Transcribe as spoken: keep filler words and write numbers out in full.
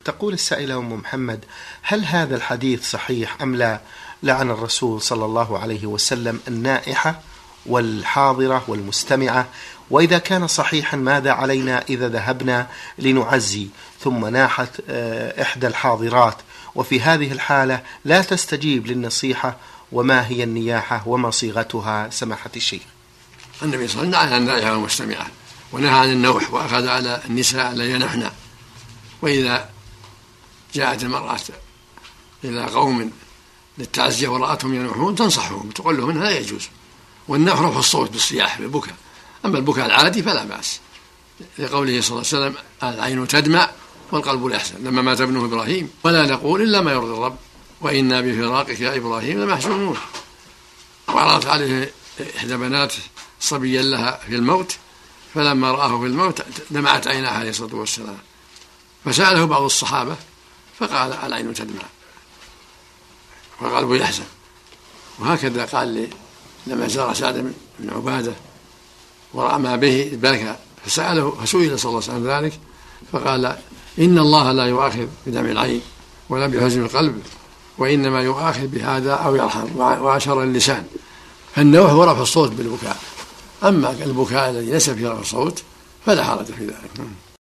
تقول السائلة أم محمد: هل هذا الحديث صحيح أم لا؟ لعن الرسول صلى الله عليه وسلم النائحة والحاضرة والمستمعة، وإذا كان صحيحا ماذا علينا إذا ذهبنا لنعزي ثم ناحت إحدى الحاضرات وفي هذه الحالة لا تستجيب للنصيحة؟ وما هي النياحة وما صيغتها سماحة الشيخ؟ النبي صلى الله عليه وسلم نهى عن النائحة والمستمعة ونهى عن النوح، وأخذ على النساء لا ينحن. وإذا جاءت المرأة إلى قوم للتعزية ورأتهم ينوحون تنصحهم تقول لهم إنها لا يجوز، والنوح رفع الصوت بالصياح بالبكاء، أما البكاء العادي فلا بأس، لقوله صلى الله عليه وسلم: العين تدمع والقلب لا يحزن، لما مات ابنه إبراهيم: ولا نقول إلا ما يرضي الرب وإنا بفراقك يا إبراهيم لمحزونون. وعرضت عليه إحدى بناته صبيا لها في الموت، فلما رآه في الموت دمعت عيناه عليه الصلاة والسلام، فسأله بعض الصحابة فقال: العين تدمع والقلب يحزن. وهكذا قال لي لما زار سعد بن عبادة ورأى ما به بكى، فسأله فسئل صلى الله عليه وسلم ذلك فقال: إن الله لا يؤاخذ بدمع العين ولا بحزن القلب، وإنما يؤاخذ بهذا أو يرحم، وأشار اللسان. فالنوح هو رفع الصوت بالبكاء، أما البكاء الذي ليس فيه رفع الصوت فلا حرج في ذلك.